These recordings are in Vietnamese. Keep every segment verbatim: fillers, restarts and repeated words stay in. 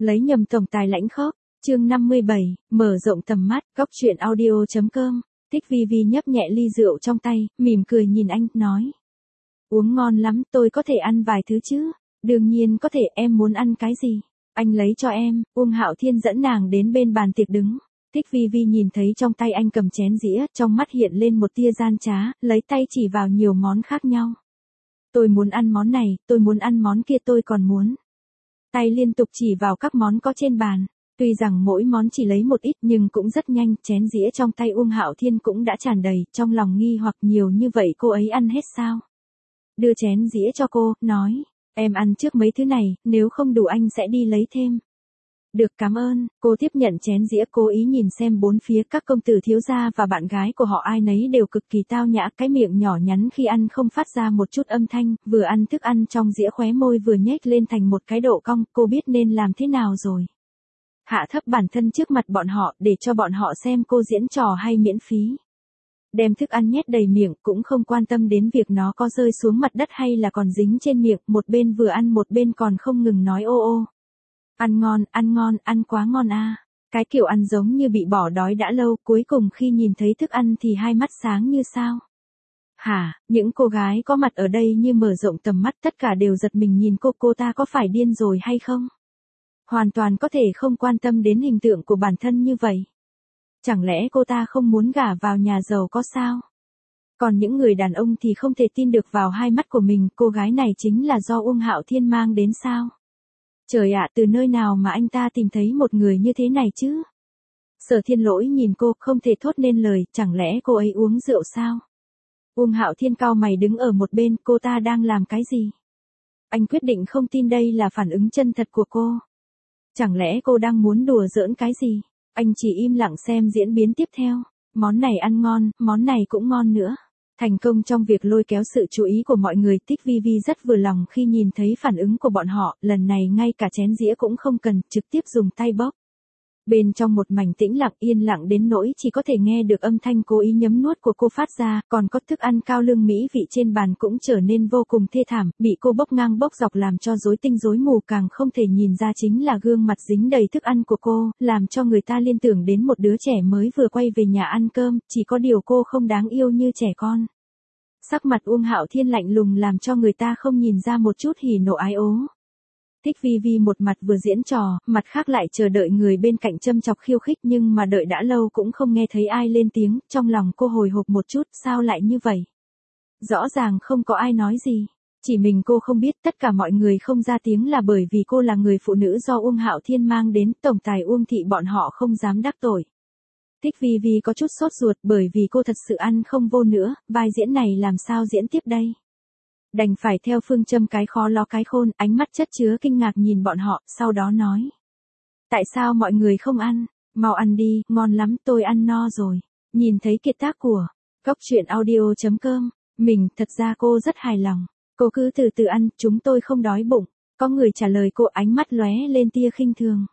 Lấy nhầm tổng tài lãnh khốc, chương năm mươi bảy, mở rộng tầm mắt, góc chuyện audio chấm com. Thích Vi Vi nhấp nhẹ ly rượu trong tay, mỉm cười nhìn anh, nói. Uống ngon lắm, tôi có thể ăn vài thứ chứ? Đương nhiên có thể, em muốn ăn cái gì? Anh lấy cho em. Uông Hạo Thiên dẫn nàng đến bên bàn tiệc đứng. Thích Vi Vi nhìn thấy trong tay anh cầm chén dĩa, trong mắt hiện lên một tia gian trá, lấy tay chỉ vào nhiều món khác nhau. Tôi muốn ăn món này, tôi muốn ăn món kia, tôi còn muốn. Tay liên tục chỉ vào các món có trên bàn. Tuy rằng mỗi món chỉ lấy một ít nhưng cũng rất nhanh, chén dĩa trong tay Uông Hạo Thiên cũng đã tràn đầy, trong lòng nghi hoặc nhiều như vậy cô ấy ăn hết sao? Đưa chén dĩa cho cô, nói, em ăn trước mấy thứ này, nếu không đủ anh sẽ đi lấy thêm. Được, cảm ơn. Cô tiếp nhận chén dĩa, cố ý nhìn xem bốn phía, các công tử thiếu gia và bạn gái của họ ai nấy đều cực kỳ tao nhã, cái miệng nhỏ nhắn khi ăn không phát ra một chút âm thanh, vừa ăn thức ăn trong dĩa khóe môi vừa nhếch lên thành một cái độ cong, cô biết nên làm thế nào rồi. Hạ thấp bản thân trước mặt bọn họ để cho bọn họ xem cô diễn trò hay miễn phí. Đem thức ăn nhét đầy miệng, cũng không quan tâm đến việc nó có rơi xuống mặt đất hay là còn dính trên miệng, một bên vừa ăn một bên còn không ngừng nói ô ô. Ăn ngon, ăn ngon, ăn quá ngon a. À. Cái kiểu ăn giống như bị bỏ đói đã lâu, cuối cùng khi nhìn thấy thức ăn thì hai mắt sáng như sao. Hả, những cô gái có mặt ở đây như mở rộng tầm mắt, tất cả đều giật mình nhìn cô, cô ta có phải điên rồi hay không? Hoàn toàn có thể không quan tâm đến hình tượng của bản thân như vậy. Chẳng lẽ cô ta không muốn gả vào nhà giàu có sao? Còn những người đàn ông thì không thể tin được vào hai mắt của mình, cô gái này chính là do Uông Hạo Thiên mang đến sao? Trời ạ, từ nơi nào mà anh ta tìm thấy một người như thế này chứ? Sở Thiên Lỗi nhìn cô, không thể thốt nên lời, chẳng lẽ cô ấy uống rượu sao? Uông Hạo Thiên cau mày đứng ở một bên, cô ta đang làm cái gì? Anh quyết định không tin đây là phản ứng chân thật của cô. Chẳng lẽ cô đang muốn đùa giỡn cái gì? Anh chỉ im lặng xem diễn biến tiếp theo. Món này ăn ngon, món này cũng ngon nữa. Thành công trong việc lôi kéo sự chú ý của mọi người, Thích Vi Vi rất vừa lòng khi nhìn thấy phản ứng của bọn họ, lần này ngay cả chén dĩa cũng không cần, trực tiếp dùng tay bóp. Bên trong một mảnh tĩnh lặng yên lặng đến nỗi chỉ có thể nghe được âm thanh cố ý nhấm nuốt của cô phát ra, còn có thức ăn cao lương mỹ vị trên bàn cũng trở nên vô cùng thê thảm, bị cô bốc ngang bốc dọc làm cho rối tinh rối mù, càng không thể nhìn ra chính là gương mặt dính đầy thức ăn của cô, làm cho người ta liên tưởng đến một đứa trẻ mới vừa quay về nhà ăn cơm, chỉ có điều cô không đáng yêu như trẻ con. Sắc mặt Uông Hạo Thiên lạnh lùng làm cho người ta không nhìn ra một chút hỉ nộ ái ố. Thích Vi Vi một mặt vừa diễn trò, mặt khác lại chờ đợi người bên cạnh châm chọc khiêu khích, nhưng mà đợi đã lâu cũng không nghe thấy ai lên tiếng, trong lòng cô hồi hộp một chút, sao lại như vậy? Rõ ràng không có ai nói gì, chỉ mình cô không biết, tất cả mọi người không ra tiếng là bởi vì cô là người phụ nữ do Uông Hạo Thiên mang đến, tổng tài Uông thị bọn họ không dám đắc tội. Thích Vi Vi có chút sốt ruột bởi vì cô thật sự ăn không vô nữa, vai diễn này làm sao diễn tiếp đây? Đành phải theo phương châm cái khó lo cái khôn, ánh mắt chất chứa kinh ngạc nhìn bọn họ, sau đó nói. Tại sao mọi người không ăn? Mau ăn đi, ngon lắm, tôi ăn no rồi. Nhìn thấy kiệt tác của góc chuyện audio chấm com, mình, thật ra cô rất hài lòng. Cô cứ từ từ ăn, chúng tôi không đói bụng. Có người trả lời cô, ánh mắt lóe lên tia khinh thường.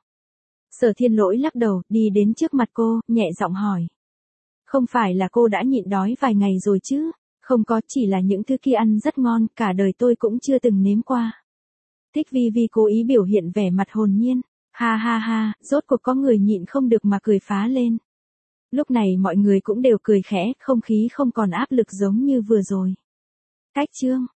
Sở Thiên Lỗi lắc đầu, đi đến trước mặt cô, nhẹ giọng hỏi. Không phải là cô đã nhịn đói vài ngày rồi chứ? Không có, chỉ là những thứ kia ăn rất ngon, cả đời tôi cũng chưa từng nếm qua. Thích Vi Vi cố ý biểu hiện vẻ mặt hồn nhiên. Ha ha ha, rốt cuộc có người nhịn không được mà cười phá lên. Lúc này mọi người cũng đều cười khẽ, không khí không còn áp lực giống như vừa rồi. Cách chương.